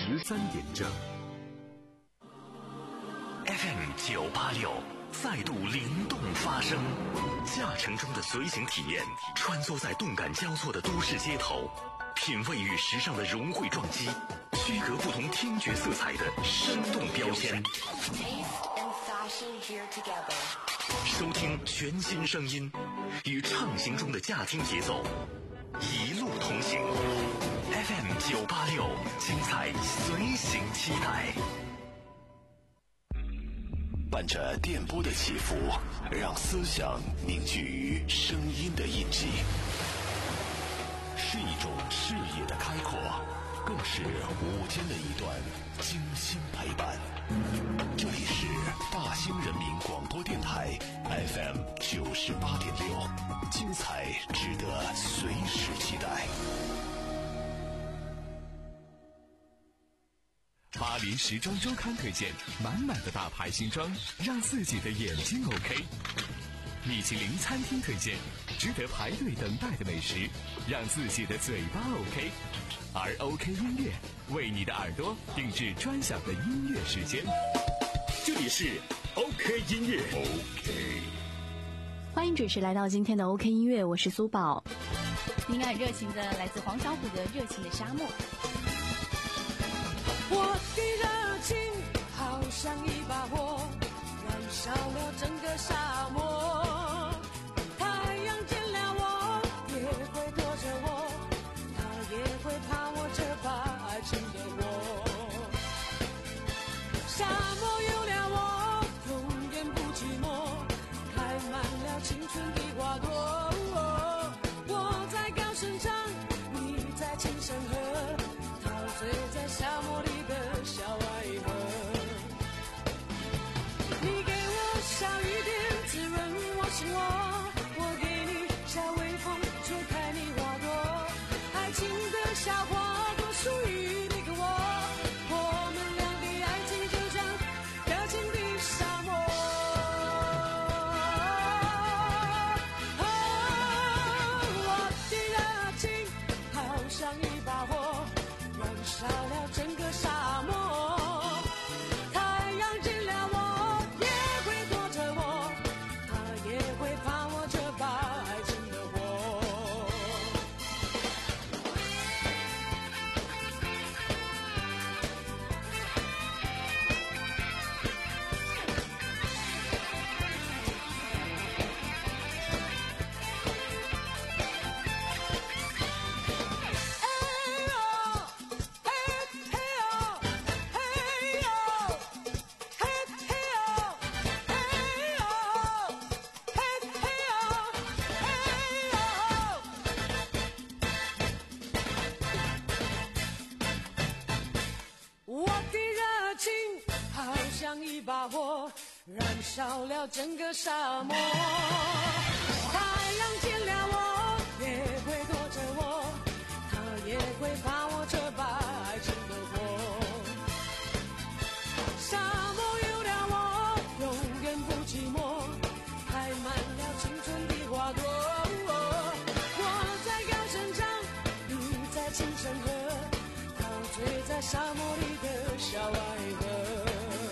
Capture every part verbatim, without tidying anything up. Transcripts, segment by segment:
十三点整。 F M 九八六再度灵动发声，驾乘中的随行体验，穿梭在动感交错的都市街头，品味与时尚的融汇撞击，区隔不同听觉色彩的生动标签。收听全新声音，与畅行中的驾听节奏，一路同行。F M 九八六，精彩随行期待。 伴着电波的起伏，让思想凝聚于声音的印记，是一种视野的开阔，更是午间的一段精心陪伴。这里是大兴人民广播电台 F M 九十八点六，精彩值得随时期待。 巴黎时装周刊推荐满满的大牌新装，让自己的眼睛 OK。米其林餐厅推荐值得排队等待的美食，让自己的嘴巴 OK。而 OK 音乐为你的耳朵定制专享的音乐时间。这里是 OK 音乐 OK。 欢迎准时来到今天的 OK 音乐，我是苏宝。 您很热情的来自黄小琥的热情的沙漠。 我的热情好像一把火，燃烧了整个沙漠。太阳见了我也会躲着我，它也会怕我这把爱情的火。沙漠有了我永远不寂寞，开满了青春的花朵。我在高声唱，你在轻声和，陶醉在沙漠里的小爱河。你给我小雨点滋润我心窝，我给你小微风吹开你花朵。爱情的小花朵属于你跟我，我们俩的爱情就像热情的沙漠。我的热情好像一把火，燃烧了整个沙漠。太阳见了我也会躲着我，它也会怕我这把爱情的火。我的热情好像一把火，燃烧了整个沙漠。太阳见了我也会躲着我，它也会怕我这把爱情的火。沙漠有了我永远不寂寞，开满了青春的花朵。我在高声唱，你在轻声和，陶醉在沙漠里的小爱河。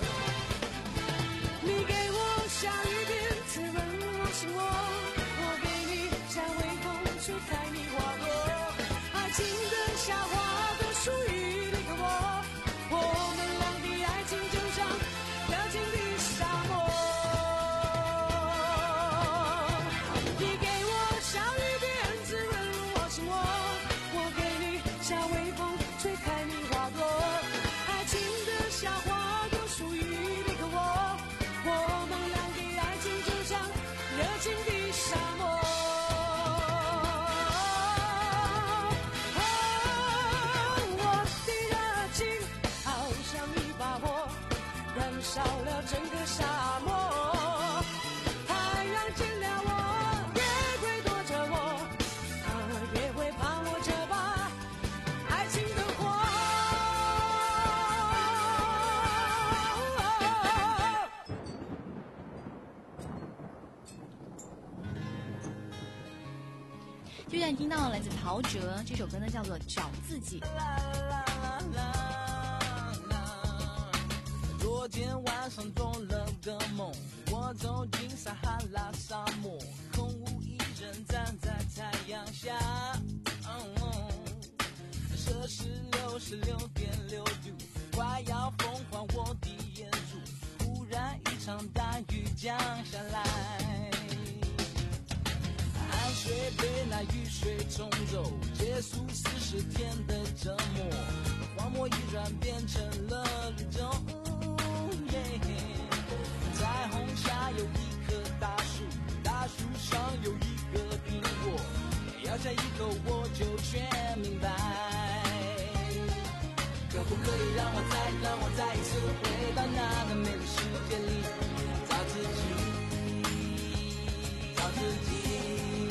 你给我小雨点滋润我心窝，我给你小微风吹开你花朵。爱情的小花朵属于你和我，我们俩的爱情就像热情的沙漠。你给我小雨点滋润我心窝，我给你小微风吹开你花朵。爱情的小花朵属于你和我，我们俩的爱情就像热情的沙漠。我的热情好像一把火，燃烧了整个沙漠。太阳见了我也会躲着我，它也会怕我这把爱情的火。 就像你听到来自陶喆这首歌呢，叫做《找自己》。 昨天晚上做了个梦，我走进撒哈拉沙漠，空无一人站在太阳下。嗯摄氏六十六点六度，快要风化我的眼珠。忽然一场大雨降下来，汗水被那雨水冲走，结束四十天的折磨。荒漠一转变成了绿洲，彩虹下有一棵大树，大树上有一个苹果，咬下一口我就全明白。可不可以让我再让我再一次回到那个美丽世界里，找自己，找自己。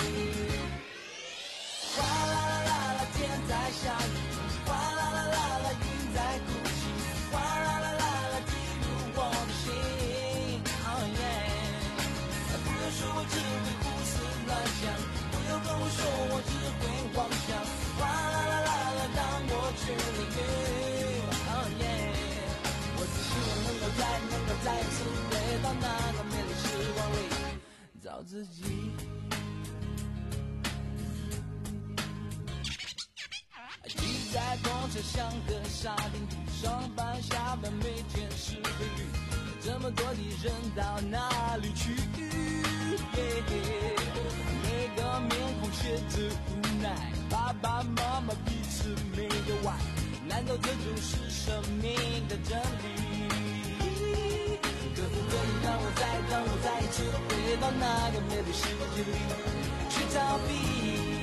哗啦啦啦啦，天在下雨，哗啦啦啦啦，云在哭泣，哗啦啦啦啦，滴入我的心。Oh yeah， 不要说我只会胡思乱想，不要跟我说我只会妄想，哗啦啦啦啦，让我去领略。Oh yeah， 我只希望能够再能够再一次回到那个美丽时光里，找自己。挤在公车像个沙丁鱼，上班下班每天是规律，这么多的人到哪里去？ Yeah， 每个面孔写着无奈，爸爸妈妈彼此没有爱，难道这就是生命的真理？可不可以让我再让我再一次回到那个美丽世界里，去逃避？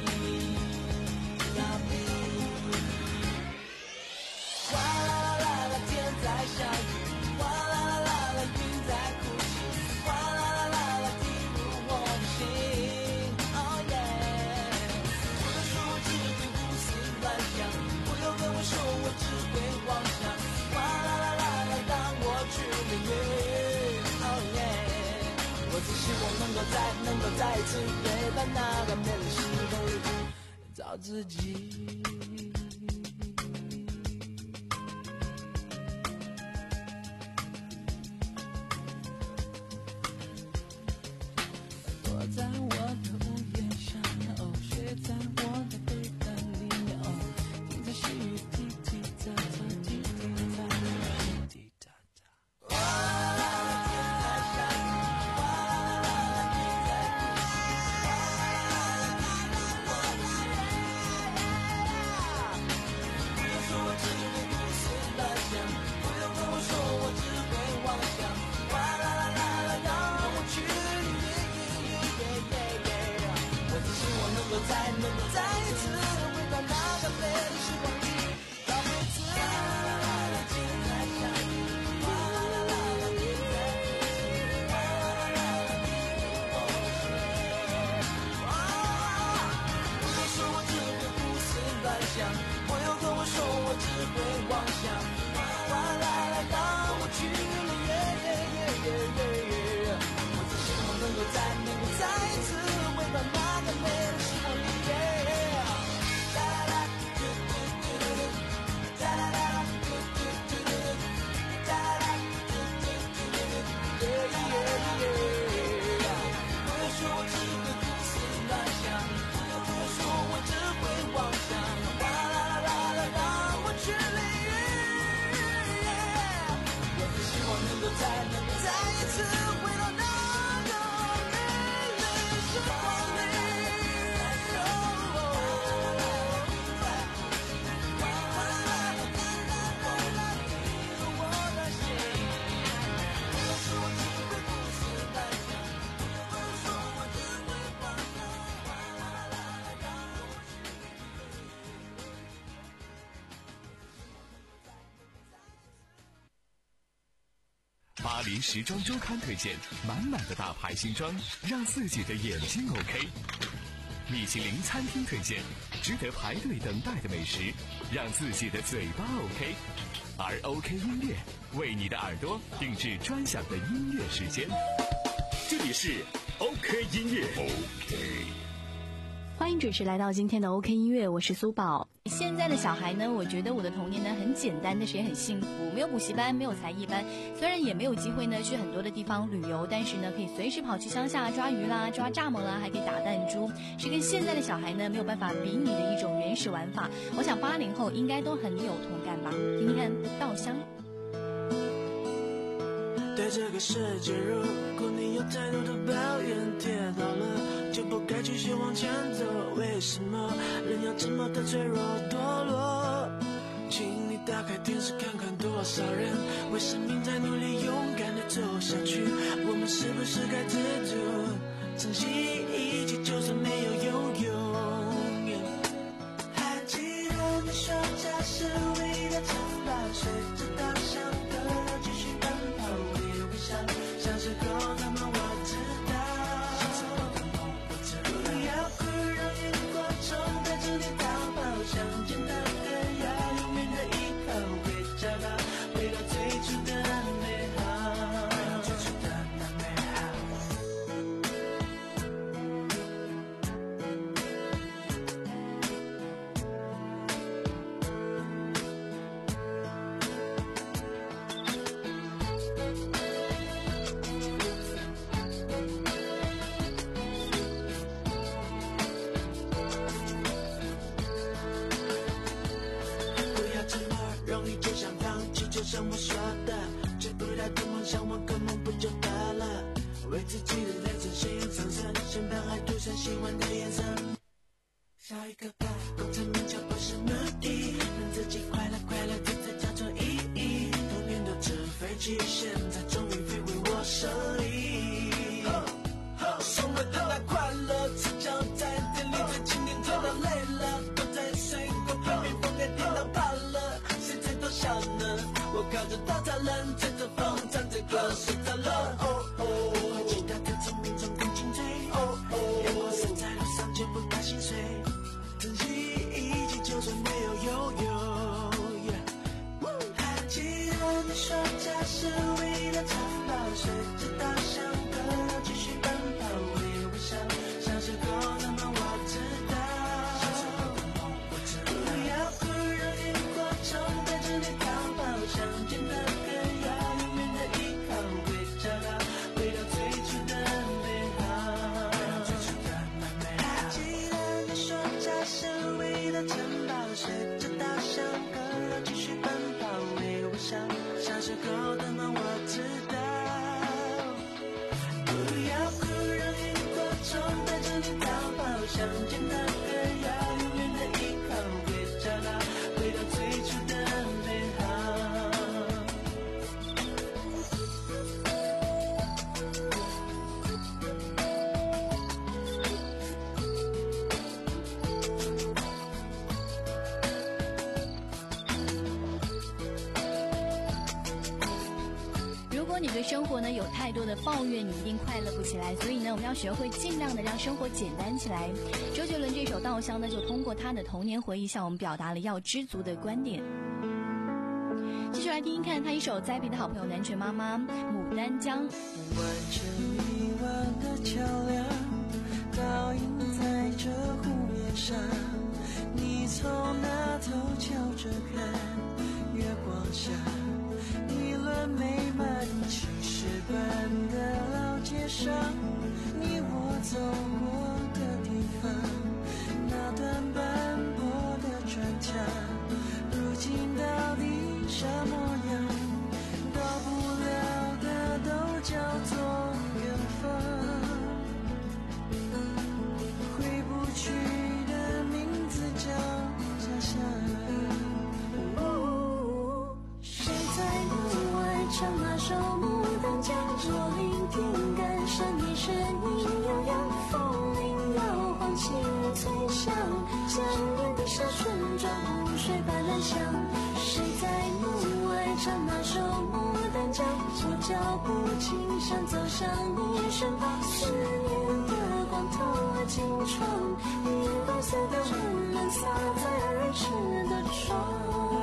哗啦啦啦啦，天在下雨，哗啦啦啦啦，云在哭泣，哗啦啦啦啦，滴入我的心。Oh yeah， 不要说我只会胡思乱想，不要跟我说我只会妄想，哗啦啦啦啦，让我去领略。Oh yeah， 我只希望能够再能够再一次回到那个美丽时光里，找自己。在我的屋檐下面，哦，雪在我的背单里面，哦，听着细雨滴滴答答，滴滴答答，滴滴答答。哗啦啦啦，天在下雨，哗啦啦啦，云在哭泣，哗啦啦啦，滴入我的心。不要说我只会胡思乱想，不要跟我说我只会妄想，哗啦啦啦啦，让我去。能够再能够再一次回到那个美丽时光里，找回自己。哗啦啦啦，天在下雨，哗啦啦啦，云在哭泣，哗啦啦啦，滴入我的心。不要说我只会胡思乱想，不要跟我说我只会妄想，哗啦啦，让我去了耶耶耶耶耶。我只希望能够再能够再一次回到那个美丽。再能够再一次回到那个美丽时光里，哗啦啦啦啦，滴入我的心。不要说我只会胡思乱想，不要跟我说我只会妄想，哗啦啦啦，让我去领略。 巴黎时装周刊推荐满满的大牌新装，让自己的眼睛 OK。米其林餐厅推荐值得排队等待的美食，让自己的嘴巴 OK。而 OK 音乐为你的耳朵定制专享的音乐时间。 这里是 OK 音乐。OK。 欢迎准时来到今天的 OK 音乐，我是苏宝。 现在的小孩呢，我觉得我的童年呢很简单，但是也很幸福，没有补习班，没有才艺班，虽然也没有机会呢去很多的地方旅游，但是呢可以随时跑去乡下抓鱼啦、抓蚱蜢啦，还可以打弹珠，是跟现在的小孩呢没有办法比拟的一种原始玩法。我想八零后应该都很有同感吧。听听看稻香。 对这个世界，如果你有太多的抱怨，跌倒了就不该继续往前走。为什么人要这么的脆弱堕落？请你打开电视看看，多少人为生命在努力，勇敢的走下去。我们是不是该知足，珍惜一切，就算没有拥有。还记得你说家是唯一的城堡，随着稻香河流继续奔跑，微笑，小时候的梦我知道，小时候的梦我知道。不要哭，让荧光虫带着你逃跑，想见那个要永远的依靠，会找到，回到最初的美好，回到最初的那美好。不要这么容易就想放弃，就像我说的，追不到的梦想，我个梦不就得了？为自己的人生鲜艳上色，身旁还涂上喜欢的颜色。笑一个吧，功成名就不是目的，让自己快乐快乐的才叫做意义。多年的纸飞机，现在终于飞回我手里。送我的那快乐，赤脚在店里最经典，走到累了，都在水果旁边风给电到怕了，谁在偷笑呢？我靠着稻草人，吹着风唱着歌，睡着了。哦哦，我其他的聪明中更精粹。哦哦，阳光洒在路上就不怕心碎，珍惜一切，就算没有拥有。还记得你说家是唯一的城堡，随着稻香河流继续奔跑，微笑，小时候的梦我知道，小时候的梦我知道。不要哭，让荧光虫带着你逃跑，想见那个要永远的依靠，会找到，回到最初的美好，回到最初的那美好。还记得你说家是唯一的城堡，随着稻香河流继续奔跑，微笑，小时候的梦我知道。不要哭，让荧光虫带着你逃跑，想见那个要永远的依靠，会找到，回到最初的美好。 如果你对生活呢有太多的抱怨，你一定快乐不起来。所以呢，我们要学会尽量的让生活简单起来。周杰伦这首《稻香》呢，就通过他的童年回忆，向我们表达了要知足的观点。继续来听听看他一首栽培的好朋友南拳妈妈《牡丹江》。 完成一万个桥梁，倒映在这湖面上，你从那头瞧着看，月光下一轮美满，青石板的老街上，你我走过的地方，那段斑驳的砖墙，如今到底什么样？到不了的都叫做远方，回不去的名字叫家乡。谁在门外唱那首牡丹江？我聆听感伤，你声音悠扬，风铃摇晃，细雨催响，想念的小村庄，湖水般蓝香。谁在门外唱那首牡丹江？我脚步轻响，走向你身旁，思念的光透了金窗，月光色的温暖洒在儿时的窗。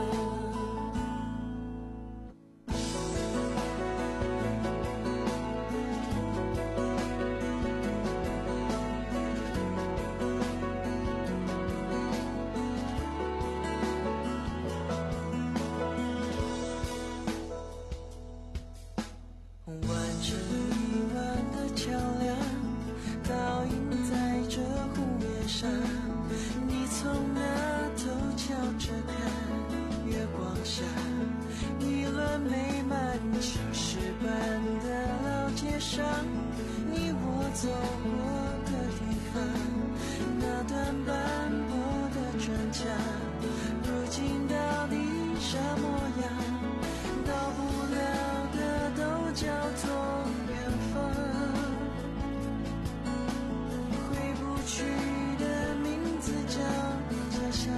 走过的地方，那段斑驳的砖墙，如今到底啥模样？到不了的都叫做远方，回不去的名字叫家乡。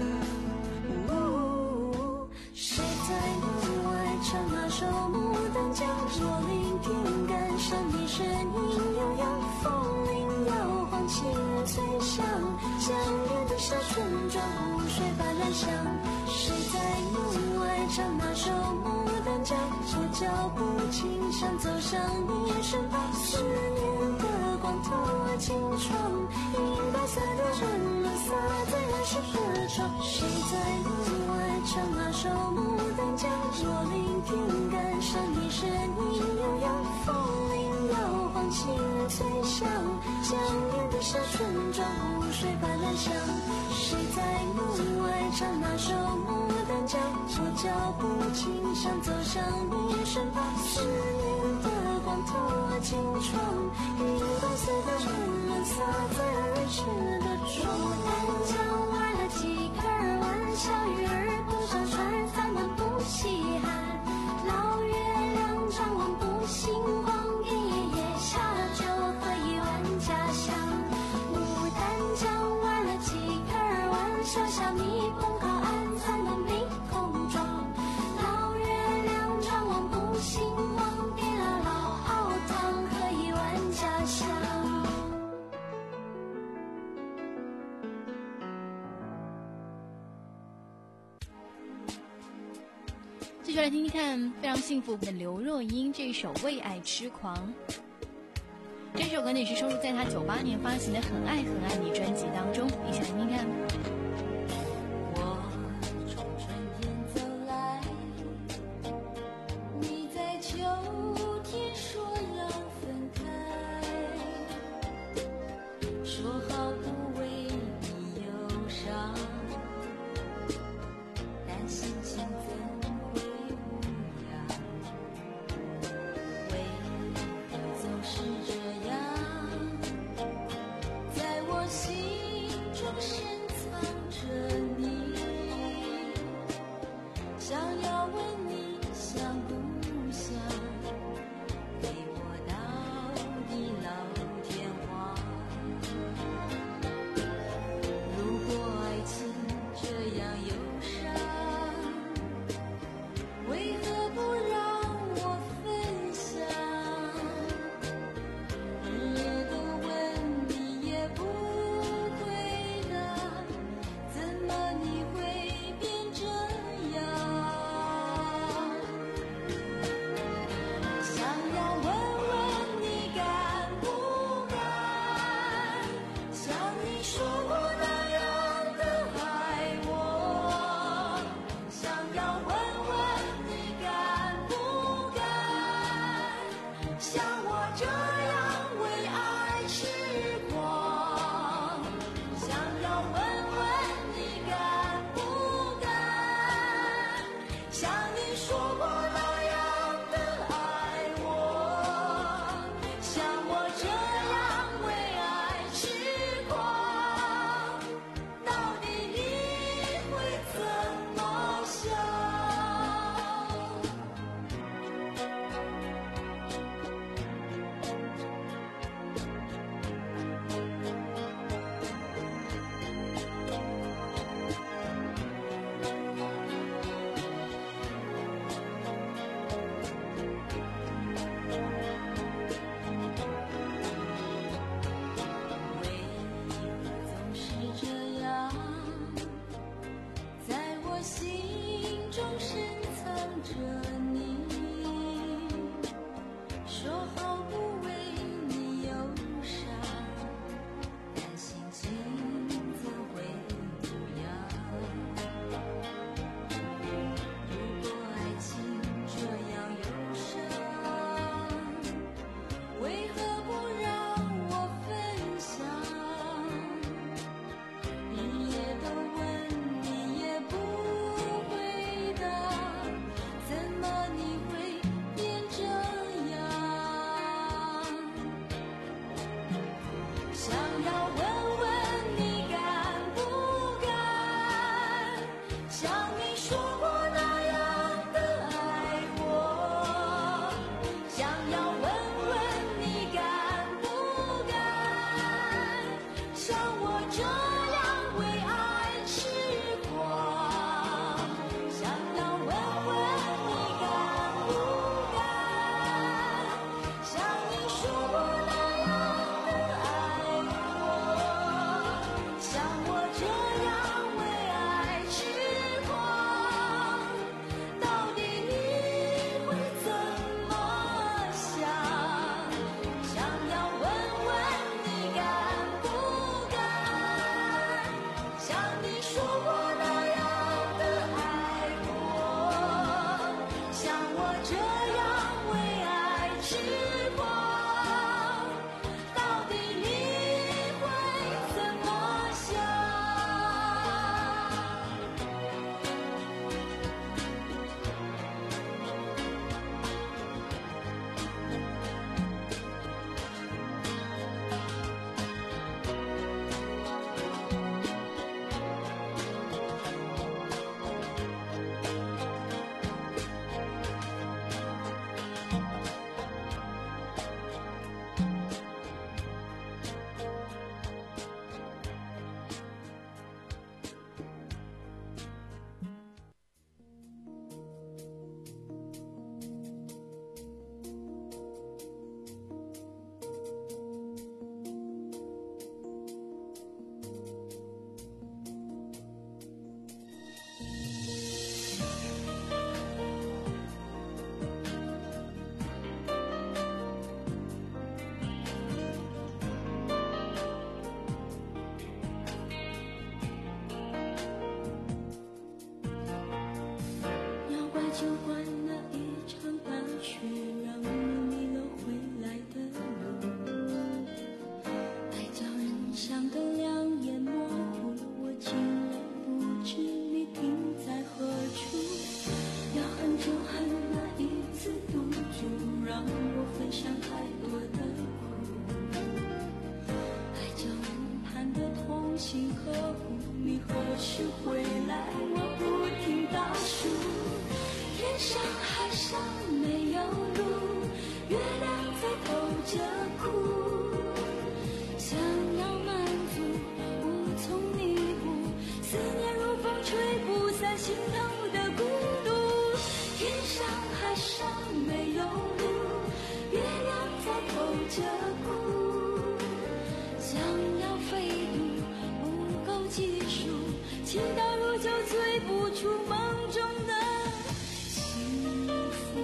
谁在门外唱那首牡丹江？若聆听感伤的声音悠扬，风铃摇晃，轻吹响，相连的小村庄，湖水般燃香。谁在门外唱那首牡丹江？我脚步轻，想走向你身旁，思念的光透过青窗，银白色的春轮洒在来时的窗。谁在门外唱那首牡丹江？若聆听感伤的声音悠扬，风铃摇晃，轻吹响，相连的小村庄，湖水般燃香。谁在门外唱那首牡丹江？我脚步轻，想走向你身旁，思念的光透过青窗，银白色的春轮洒在儿时的窗。牡丹江玩了几个玩，小鱼儿不上船，咱们不稀罕。老月亮张望不星光，爷爷爷下酒喝一碗家乡。牡丹江玩了几个玩，小小米pom靠岸，咱们没空装。老月亮张望不星光，别了老熬汤，喝一碗家乡。 继续来听听看非常幸福的刘若英这首《为爱痴狂》。这首歌呢也是收录在她九八年发行的《很爱很爱你》专辑当中，一起来听听看。 我从春天走来，你在秋天说要分开，说好不为你忧伤，但心情怎会无恙？为何总是这样，在我心中深藏着你，想要问你想不想陪我到地老天荒。如果爱情这样忧伤，为何不让我分享？日夜都问你也不回答，怎么你会变这样？想要问问你敢不敢，像你说过那样的爱我。想要问问你敢不敢，像我这样为爱痴狂。想要问问你敢不敢，像你说过那样的爱我。像我这样为爱痴狂，到底你会怎么想？为何总是这样，在我心中深藏着你，说好不为你忧伤，但心情怎会无恙？如果爱情这样忧伤，为何不让我分享？日夜都问你也不回答，怎么上没有路，月亮在偷着哭，想要满足无从弥补，思念如风吹不散心头的孤独，天上海上没有路，月亮在偷着哭，想要飞渡不够技术，情到如酒醉不出梦中的幸福。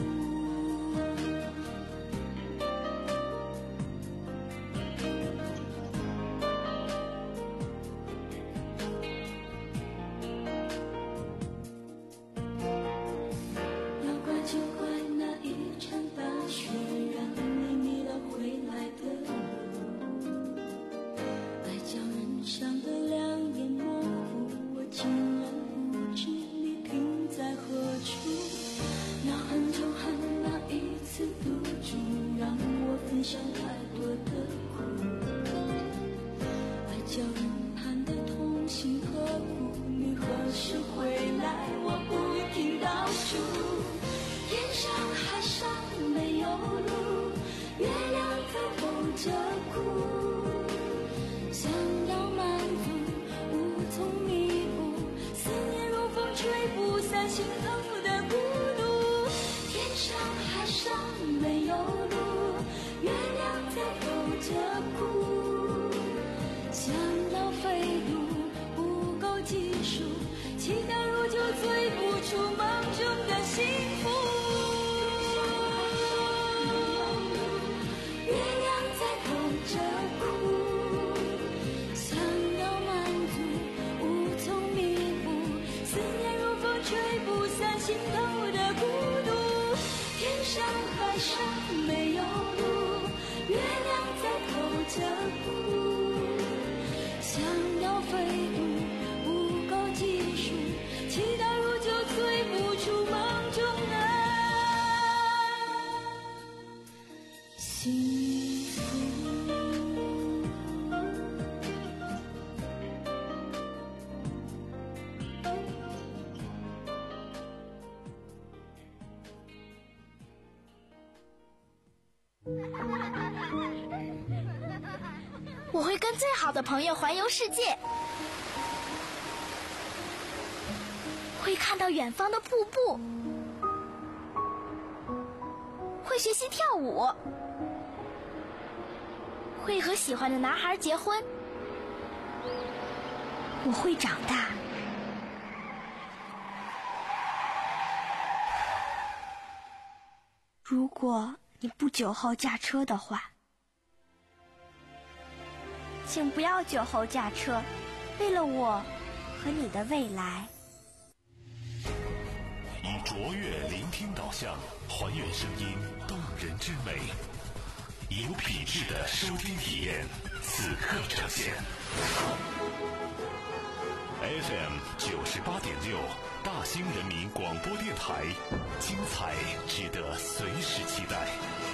要怪就怪那一场大雪，让你迷了回来的路，爱叫人伤得两眼模糊，我竟然不知你停在何处。那恨就恨那一次赌注，让我分享太多的苦，爱叫人盼得痛心刻骨，你何时回来我不停倒数，天上海上没有路，月亮在偷着哭，想要满足无从弥补，思念如风吹不散心头的孤独，天上海上没有路，月亮在偷着哭，想要飞渡不够技术，期待如酒醉不出梦中的幸福，月亮在偷着哭，想要满足无从弥补，思念如风吹不散心头的孤独，天上海上没有路，月亮在偷着哭，想要飞渡不够技术，期待如酒醉不出梦中的幸福。 我会跟最好的朋友环游世界，会看到远方的瀑布，会学习跳舞，会和喜欢的男孩结婚。我会长大。如果你不酒后驾车的话，请不要酒后驾车，为了我和你的未来。 以卓越聆听导向，还原声音动人之美，有品质的收听体验，此刻呈现。F M 九十八点六，大兴人民广播电台，精彩值得随时期待。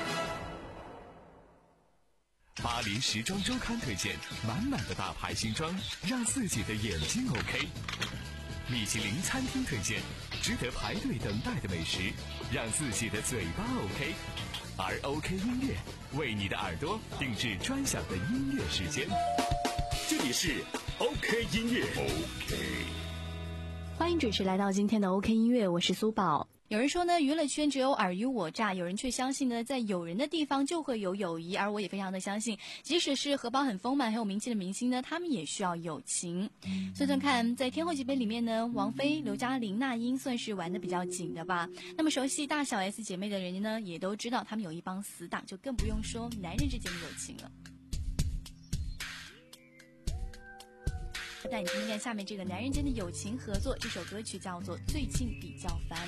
巴黎时装周刊推荐，满满的大牌新装，让自己的眼睛 OK。米其林餐厅推荐，值得排队等待的美食，让自己的嘴巴 OK。而 OK 音乐为你的耳朵定制专享的音乐时间。 这里是 OK 音乐 OK。 欢迎准时来到今天的 OK 音乐，我是苏宝。 有人说呢，娱乐圈只有尔虞我诈，有人却相信呢，在有人的地方就会有友谊，而我也非常的相信，即使是荷包很丰满很有名气的明星呢，他们也需要友情。算算看，在天后级别里面呢，王菲、刘嘉玲、那英算是玩的比较紧的吧。那么熟悉大小 S 姐妹的人呢，也都知道他们有一帮死党，就更不用说男人之间的友情了。带你听听看下面这个男人间的友情合作，这首歌曲叫做《最近比较烦》。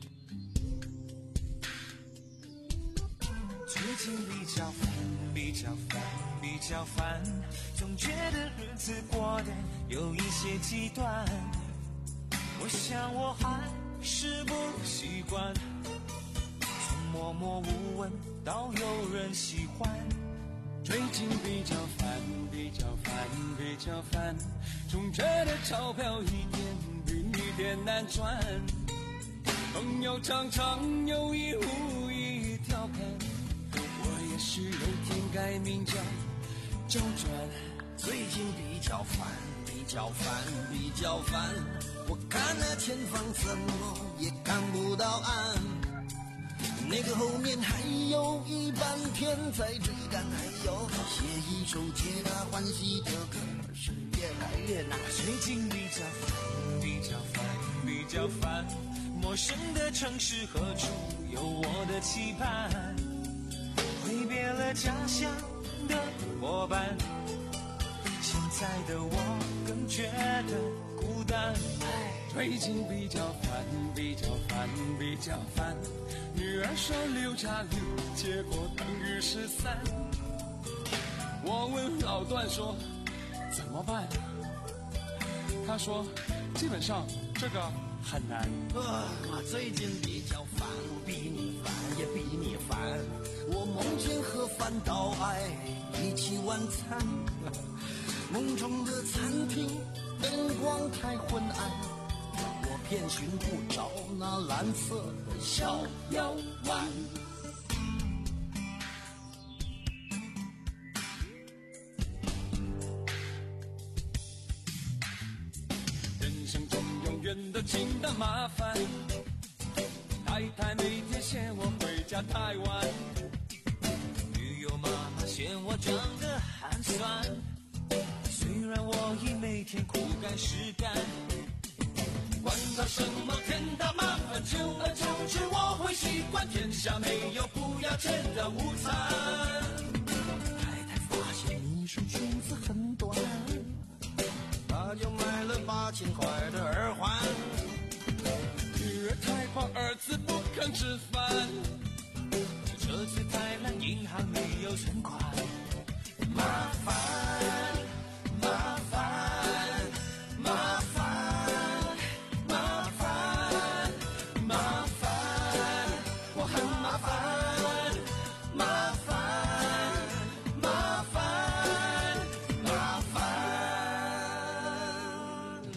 最近比较烦，比较烦，比较烦，总觉得日子过得有一些极端。我想我还是不习惯，从默默无闻到有人喜欢。最近比较烦，比较烦，比较烦，总觉得钞票一点比一点难赚。 朋友常常有意无意调侃，我也是有天改名叫周转。最近比较烦，比较烦，比较烦，我看了前方怎么也看不到岸，那个后面还有一半天在追赶，还有写一首皆大欢喜的歌，是越来越难。最近比较烦，比较烦，比较烦，陌生的城市何处有我的期盼，挥别了家乡的伙伴，现在的我更觉得孤单。最近比较烦，比较烦，比较烦，女儿说六加六，结果等于十三。我问老段说怎么办，他说基本上这个很难。啊，我最近比较烦，我比你烦也比你烦，我梦见和范岛爱一起晚餐，梦中的餐厅灯光太昏暗，我偏寻不着那蓝色的小药丸。人生中永远都经得麻烦，太太每天嫌我回家太晚，女友妈妈嫌我长得寒酸，虽然我已每天苦干实干，管他什么天大麻烦，久而久之我会习惯，天下没有不要钱的午餐。太太发现你说裙子很短，她就买了八千块的耳环。女儿太胖，儿子不肯吃饭，车子太烂，银行没有存款。麻烦麻烦麻烦麻烦麻烦，我很麻烦麻烦麻烦麻烦。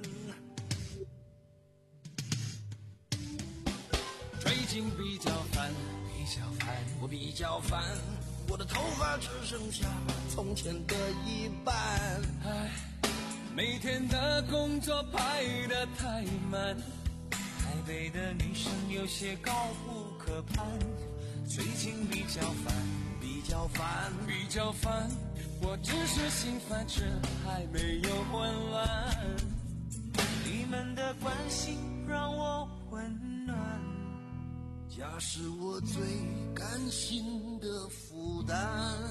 最近比较烦，比较烦，我比较烦，我的头发只剩下从前的一半。唉，每天的工作排得太满，台北的女生有些高不可攀。最近比较烦，比较烦，比较烦，我只是心烦，这还没有混乱。你们的关心让我温暖，家是我最甘心的负担。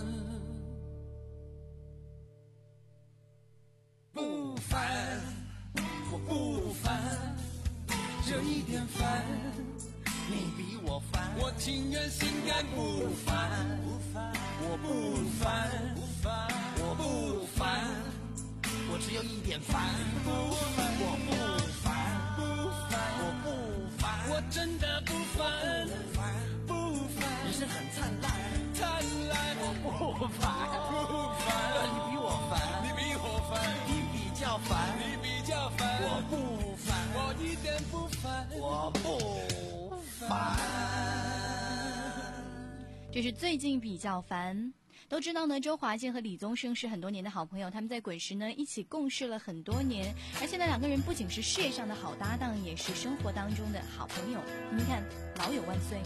不烦，我不烦，有一点烦，你比我烦，我情愿心甘不烦，我不烦，我不烦，我只有一点烦，我不烦，我不烦，我真的不烦，不烦，人生很灿烂，灿烂，我不烦，不烦，你比我烦，你比我烦，你比较烦，你比较烦，我不烦，我一点不烦，我不烦。 这是最近比较烦。都知道呢，周华健和李宗盛是很多年的好朋友，他们在滚石呢一起共事了很多年，而现在两个人不仅是事业上的好搭档，也是生活当中的好朋友。你看，老友万岁。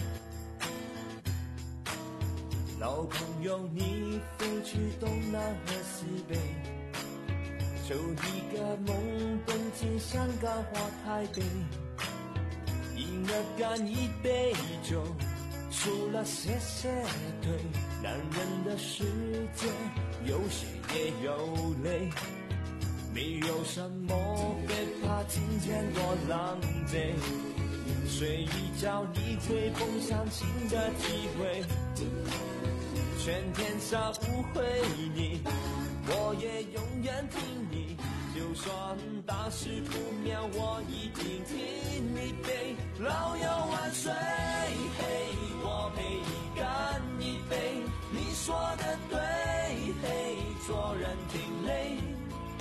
老朋友，你飞去东南和西北，就一个梦，东京、香港或台北，饮了干一杯酒，除了谢谢对，男人的世界有血也有泪，没有什么会怕今天多狼狈，睡一觉你会碰上新的机会，全天下误会你，我也永远听你，就算大事不妙我一定听你背，老友万岁，嘿，我陪你干一杯，你说的对，嘿，做人挺累，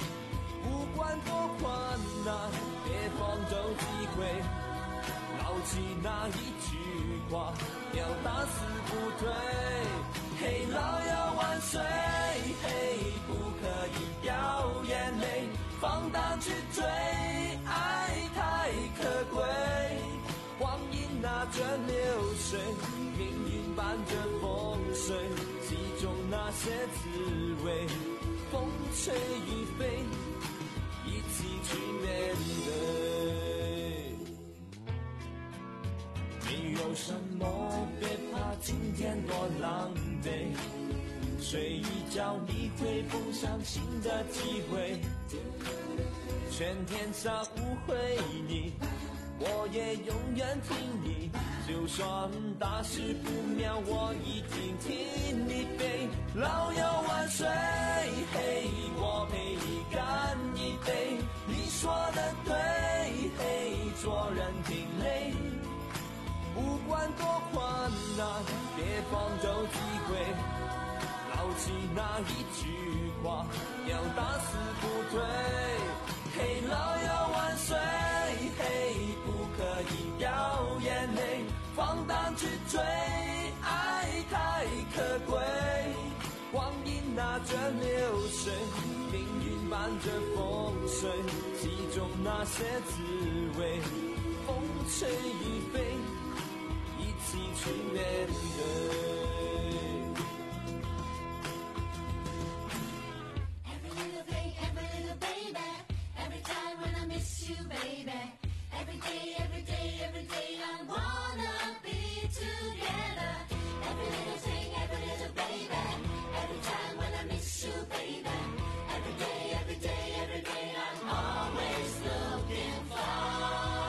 不管多困难别放走机会，老起那一句话，要打死不退。嘿，老妖万岁！嘿，不可以掉眼泪，放胆去追，爱太可贵。光阴拿着流水，命运伴着风水，其中那些滋味，风吹雨飞，一起去面对。没有什么，别怕今天多狼狈，睡一觉你会碰上新的机会，全天下误会你，我也永远听你，就算大事不妙，我一定替你背。老妖万岁，嘿，我陪你干一杯。你说的对，嘿，做人挺累，不管多困难，别放走机会。牢记那一句话，要打死不退。嘿，老妖万岁！嘿，不可以掉眼泪，放胆去追，爱太可贵。光阴拿着流水，命运伴着风水，其中那些滋味，风吹雨飞，一起去面对。 You, baby. Every day, every day, every day, I wanna be together. Every little thing, every little baby. Every time when I miss you, baby. Every day, every day, every day, I'm always looking for.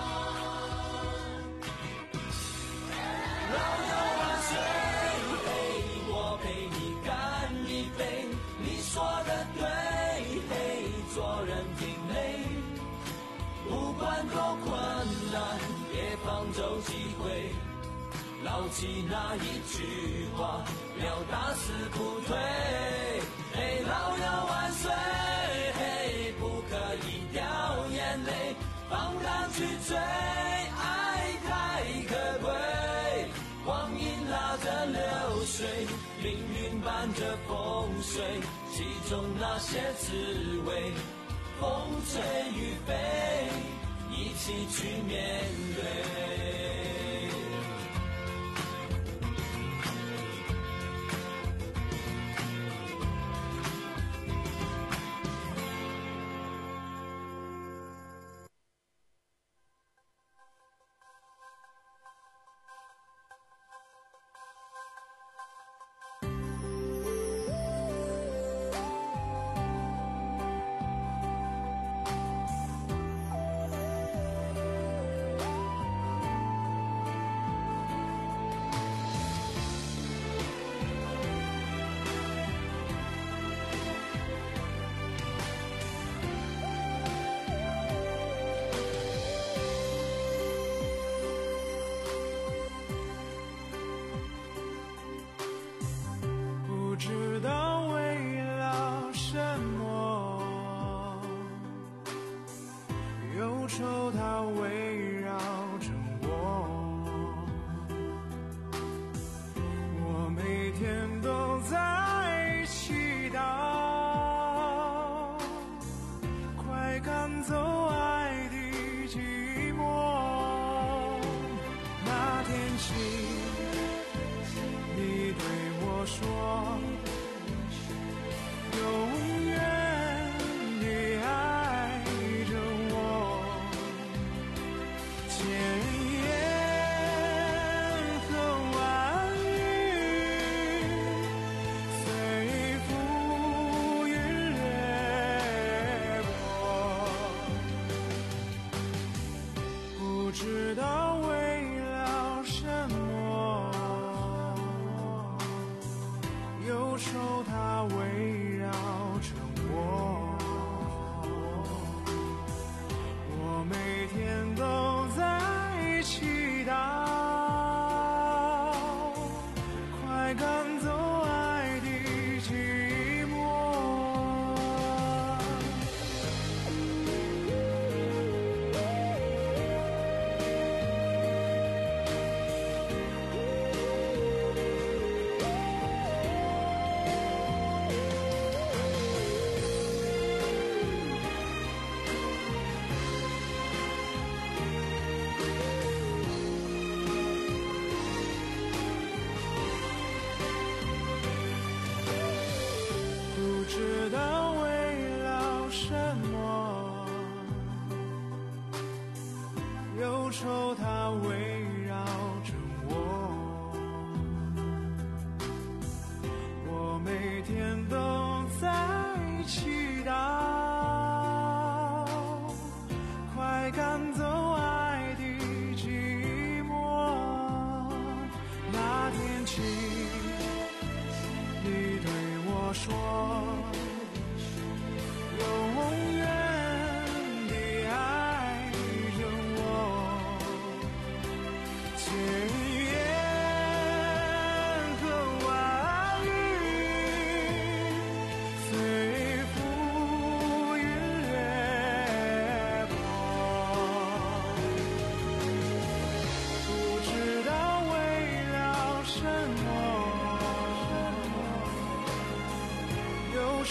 老妖万岁，嘿，我陪你干一杯。你说的对，嘿，做人挺累。不管多困难，别放走机会，牢记那一句话，要打死不退。嘿，老妖万岁！嘿，不可以掉眼泪，放胆去追，爱太可贵。光阴拉着流水，命运伴着风水，其中那些滋味，风吹雨飞，一起去面对。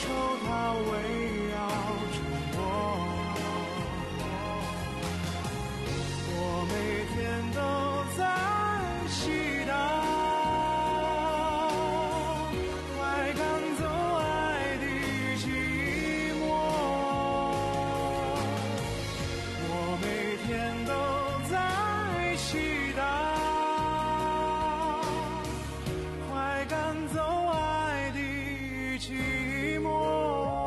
求它围绕着我。我每天都在祈祷，快赶走爱的寂寞。我每天都在祈祷，快赶走爱的寂寞。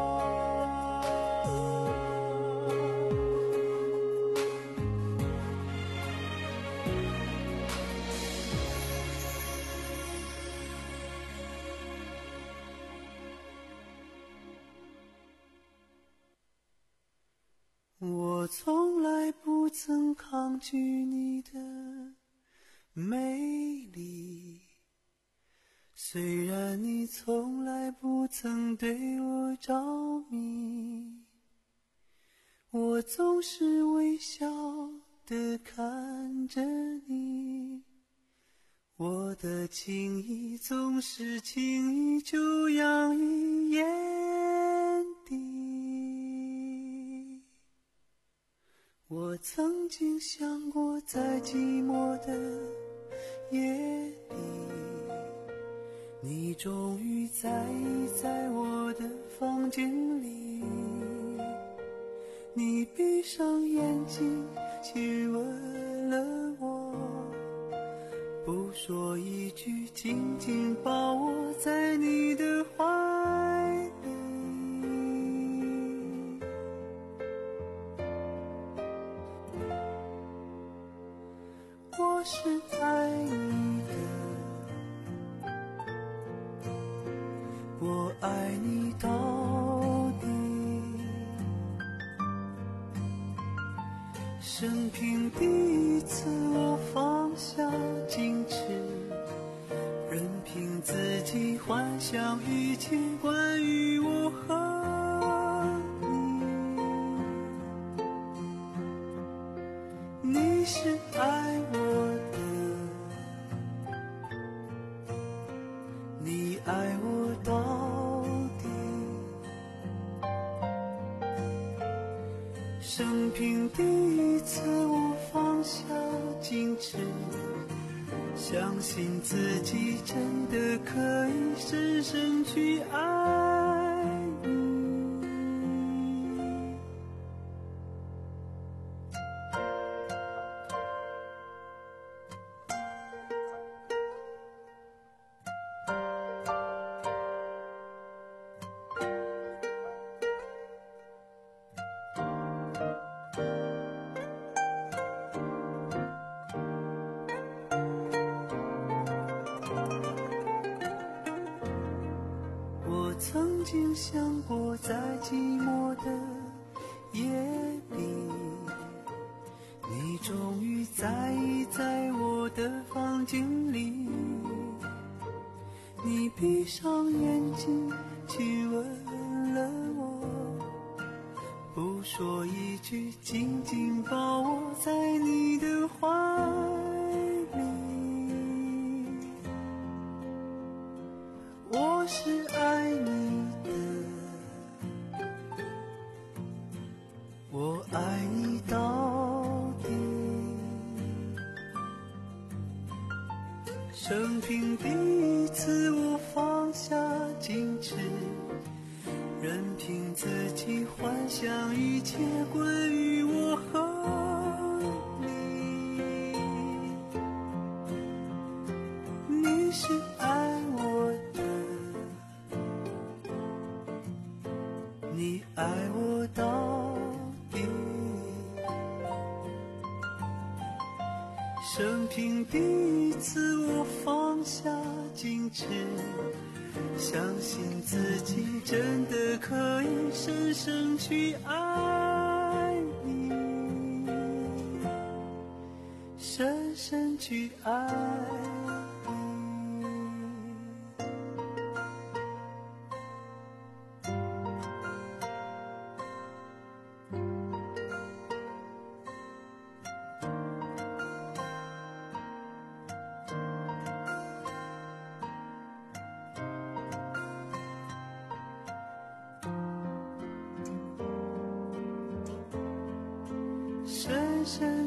我从来不曾抗拒你的美丽，虽然你从来不曾对我着迷，我总是微笑地看着你，我的情意总是轻易就洋溢眼底。我曾经想过，在寂寞的夜里，你终于在意在我的房间里，你闭上眼睛亲吻了我，不说一句，紧紧抱我在你的怀里。我是爱你的，我爱你到底。生平第一次我放下矜持，任凭自己幻想一切关于我和你。你是爱我的，你爱我到底。生平第一次我放下矜持，相信自己真的可以深深去爱你。我曾经想过，在寂寞的夜里，你终于在意在我的房间里，你闭上眼睛亲吻了我，不说一句，紧紧抱我在你的怀里。我是爱你的，我爱你到底。生平第一次我放下矜持，任凭自己幻想一切关于我和你。你是爱我的，你爱我到底。生平第一次我放下矜持，相信自己真的可以深深去爱你，深深去爱你。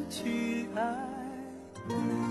去爱你。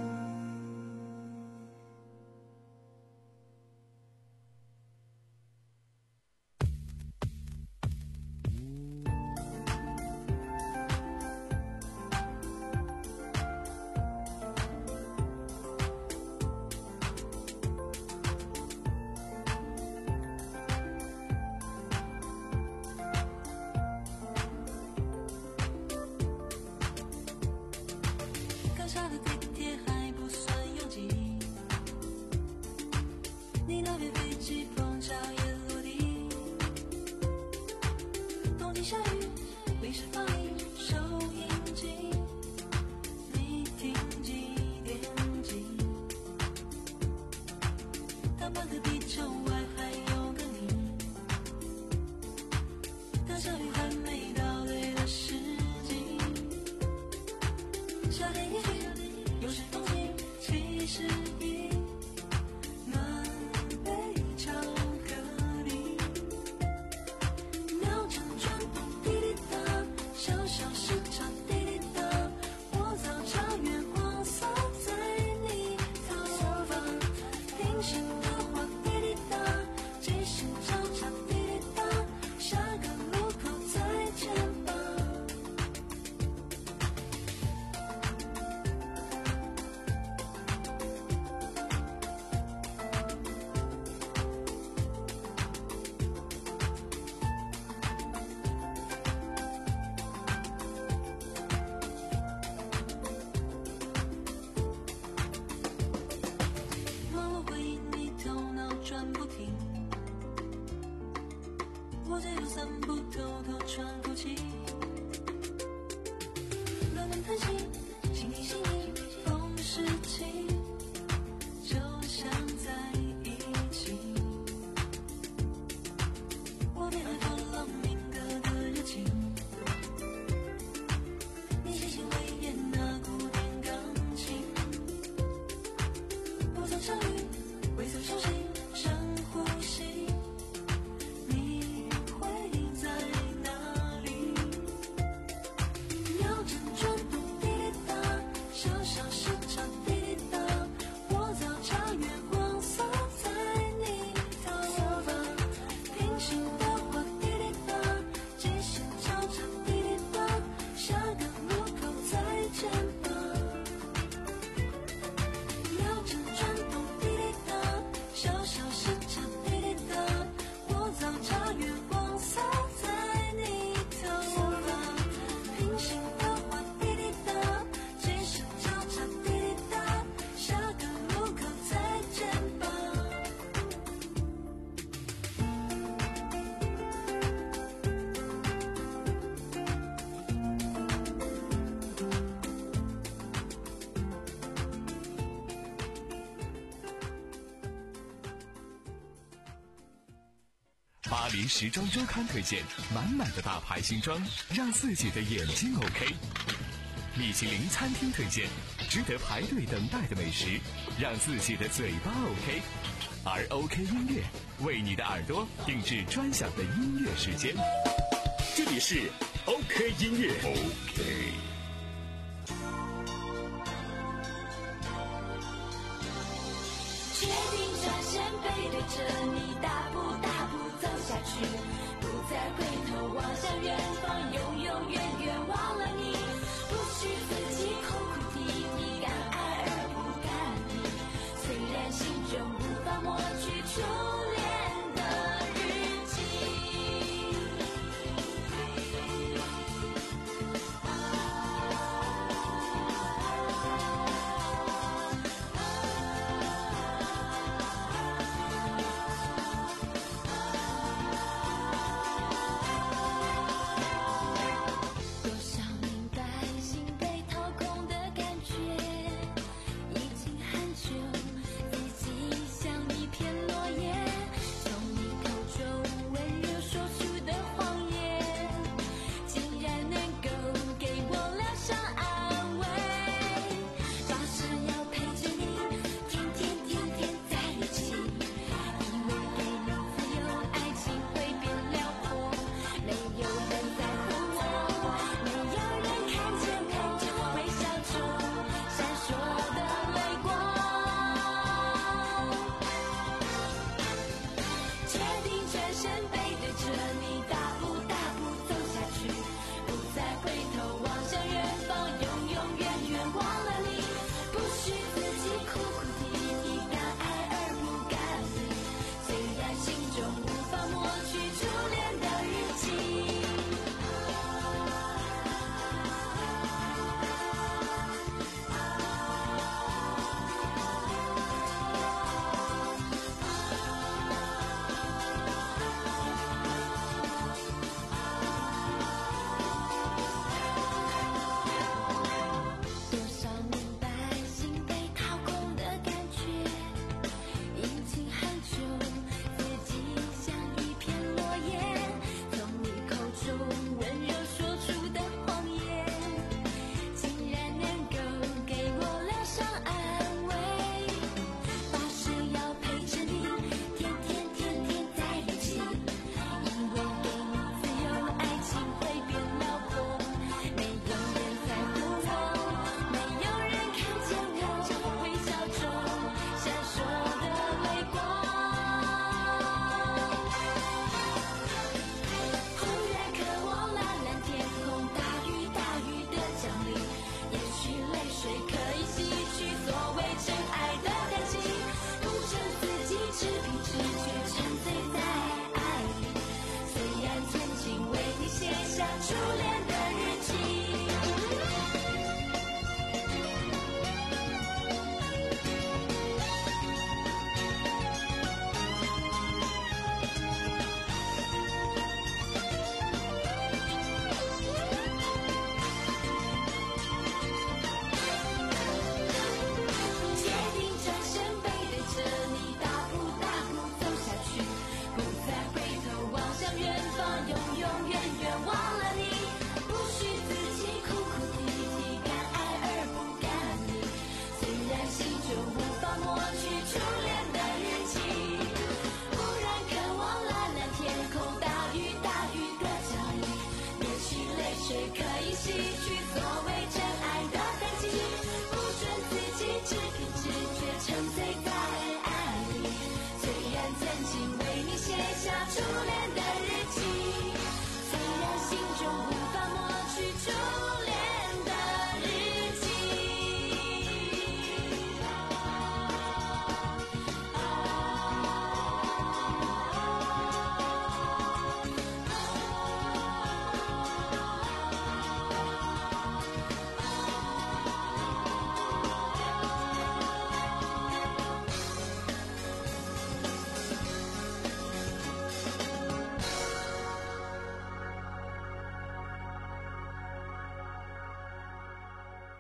巴黎时装周刊推荐满满的大牌新装，让自己的眼睛 OK。米其林餐厅推荐值得排队等待的美食，让自己的嘴巴 OK。而 OK 音乐为你的耳朵定制专享的音乐时间。 这里是 OK 音乐 OK。 决定转身背对着你，大步大步走下去，不再回头望向远方，永永远远忘了你，不许自己哭哭啼啼，敢爱而不敢理，虽然心中无法抹去初恋的日记。多少明白心被掏空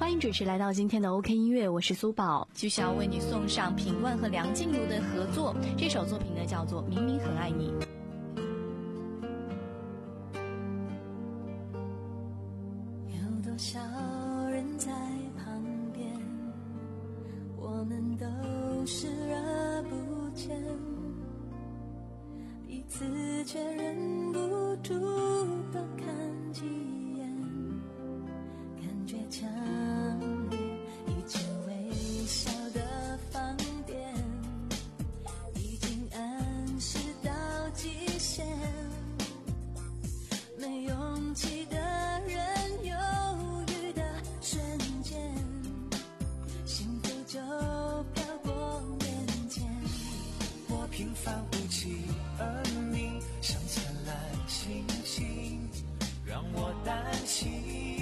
欢迎准时来到今天的 OK 音乐，我是苏宝， 继续要为你送上品冠和梁静茹的合作，这首作品呢叫做《明明很爱你》。 有多少人在旁边，我们都视而不见，彼此却忍不住多看几眼，感觉强烈，一直微笑的放电，已经暗示到极限，没勇气的人犹豫的瞬间，幸福就飘过面前。 我平凡无奇，而你像灿烂星星，让我担心。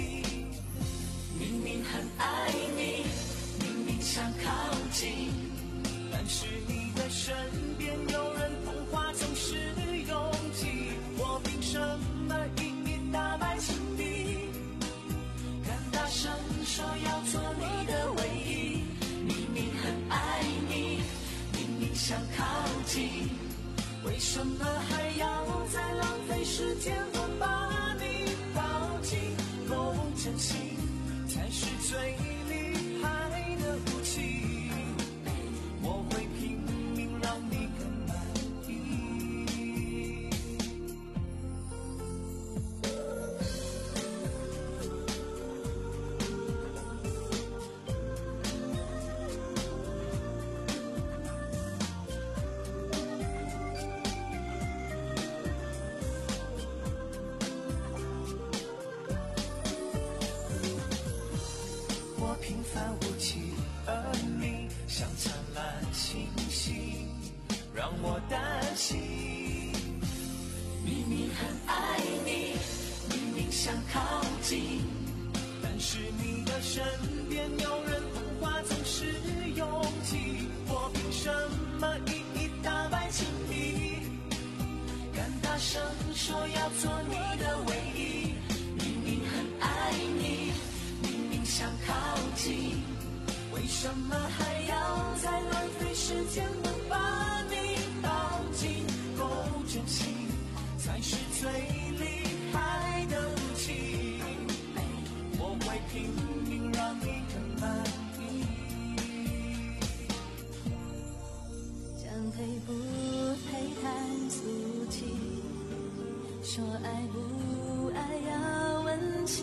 明明很爱你，明明想靠近，但是你的身边有人童话总是拥挤，我凭什么一一打败情敌？敢大声说要做你的唯一，明明很爱你，明明想靠近，为什么还要再浪费时间？我把你抱紧，够真心才是最厉害的武器，我会拼命让你更满意。我平凡无奇，而你像灿烂星星，让我担心。明明很爱你，明明想靠近，但是你的身边有人童话总是拥挤，我凭什么一一打败情敌？敢大声说要做你的唯一，明明很爱你，明明想靠近，为什么还要再浪费时间？我把你抱紧，够真心才是最厉害的武器，我会拼命让你更满意。 将配不配谈俗气，说爱不爱要问起，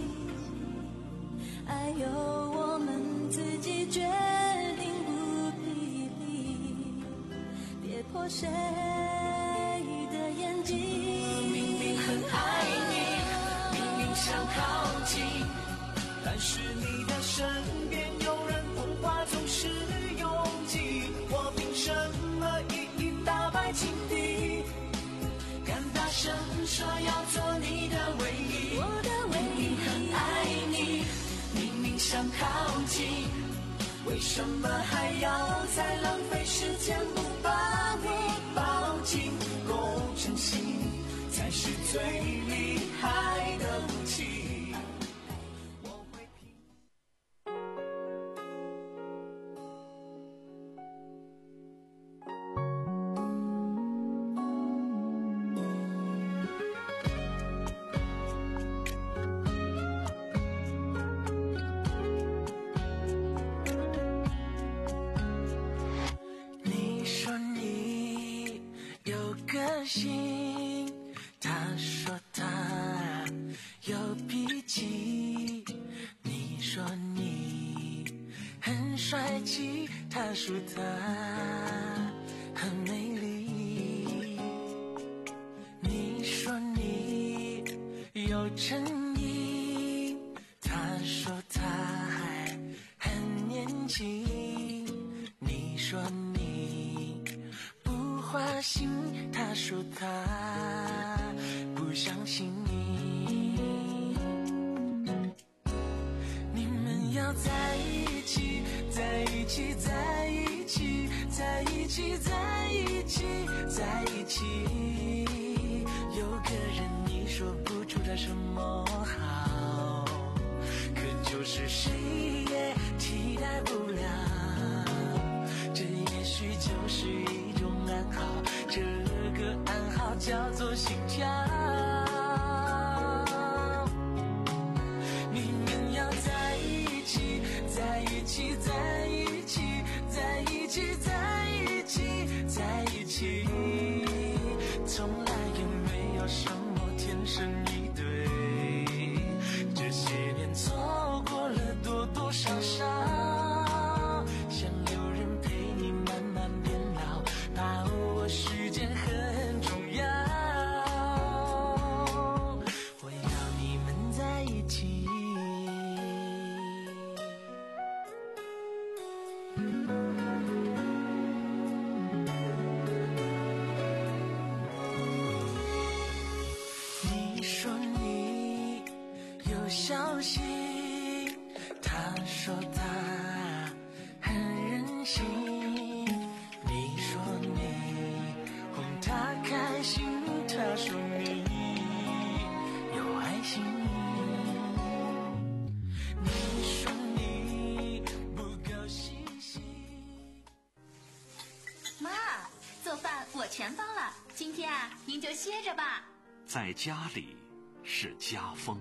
爱由我们自己决定，不批评，跌破谁的眼睛。 明明很爱你，明明想靠近，但是你的身边有人童话总是拥挤，我凭什么一一打败情敌？敢大声说要做你的唯一， 我的唯一。 明明很爱你，明明想靠近，为什么还要再浪费时间？不把你抱紧，够真心才是最厉害的武器，我会拼。你说你有个性，他说他有脾气，你说你很帅气，他说他很美丽，你说你有诚意，他说他还很年轻，你说你不花心，他说他不相信你，你们要在一起，在一起，在一起，在一起，在一起，在一起，有个人你说不出他什么好，可就就是谁也替代不了。这也许就是一种暗号，这个暗号叫做心跳。你们要在一起，在一起，在一起，在一起，在一起，在一起，从来也没有什么天生一对，这些年错过了多多少少，想有人陪你慢慢变老，把握时间很重要，我要你们在一起。你说你有消息，他说他很任性，你说你哄他开心，他说你有爱心，你说你不够细心。 妈，做饭我全包了，今天啊，您就歇着吧。 在家里是家风，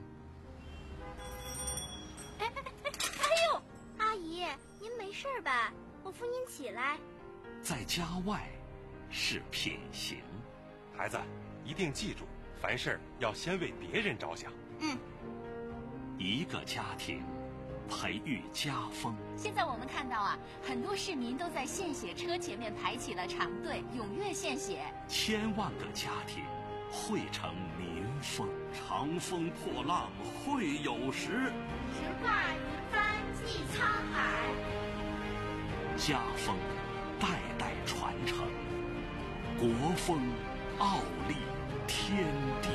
哎哎哎哎呦，阿姨，您没事吧？我扶您起来。 在家外是品行。 孩子，一定记住，凡事要先为别人着想。 嗯， 一个家庭培育家风。 现在我们看到啊，很多市民都在献血车前面排起了长队，踊跃献血。 千万个家庭汇成民风，长风破浪会有时， 直挂云帆济沧海。 家风代代传承，国风傲立天地。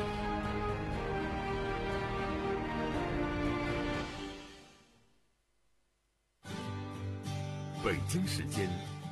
北京时间